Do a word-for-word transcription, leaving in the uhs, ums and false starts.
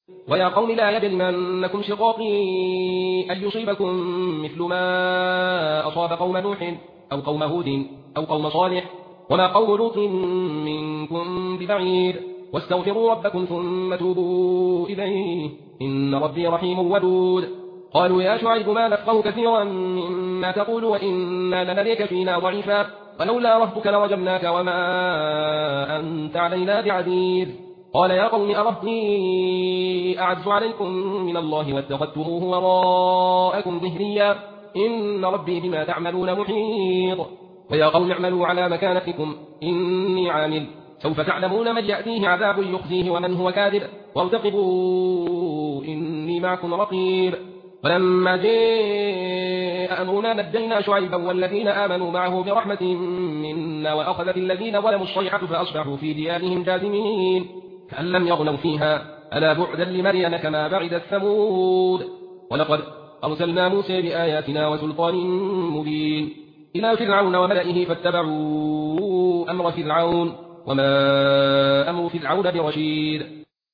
ويا قوم لا يجرمنكم شقاقي أن يصيبكم مثل ما أصاب قوم نوح أو قوم هود أو قوم صالح وما قوم لوط منكم ببعيد واستغفروا ربكم ثم توبوا إليه إن ربي رحيم ودود. قالوا يا شعيب ما نفقه كثيرا مما تقول وإنا لنريك فينا ضعيفا ولولا رهبك لرجمناك وما أنت علينا بعزيز. قال يا قوم أرهطي أعز عليكم من الله واتخذتموه وراءكم ظهريا إن ربي بما تعملون محيط. ويا قوم اعملوا على مكانتكم إني عامل سوف تعلمون من يأتيه عذاب يخزيه ومن هو كاذب وارتقبوا إني معكم رقيب. ولما جاء أمرنا نجينا شعيبا والذين آمنوا معه برحمة منا وأخذت الذين ظلموا الصيحة فأصبحوا في ديارهم جاثمين كأن لم يغنوا فيها ألا بعدا لمدين كما بعد الثمود. ولقد أرسلنا موسى بآياتنا وسلطان مبين إلى فرعون وملئه فاتبعوا أمر فرعون وما أمر فرعون برشيد.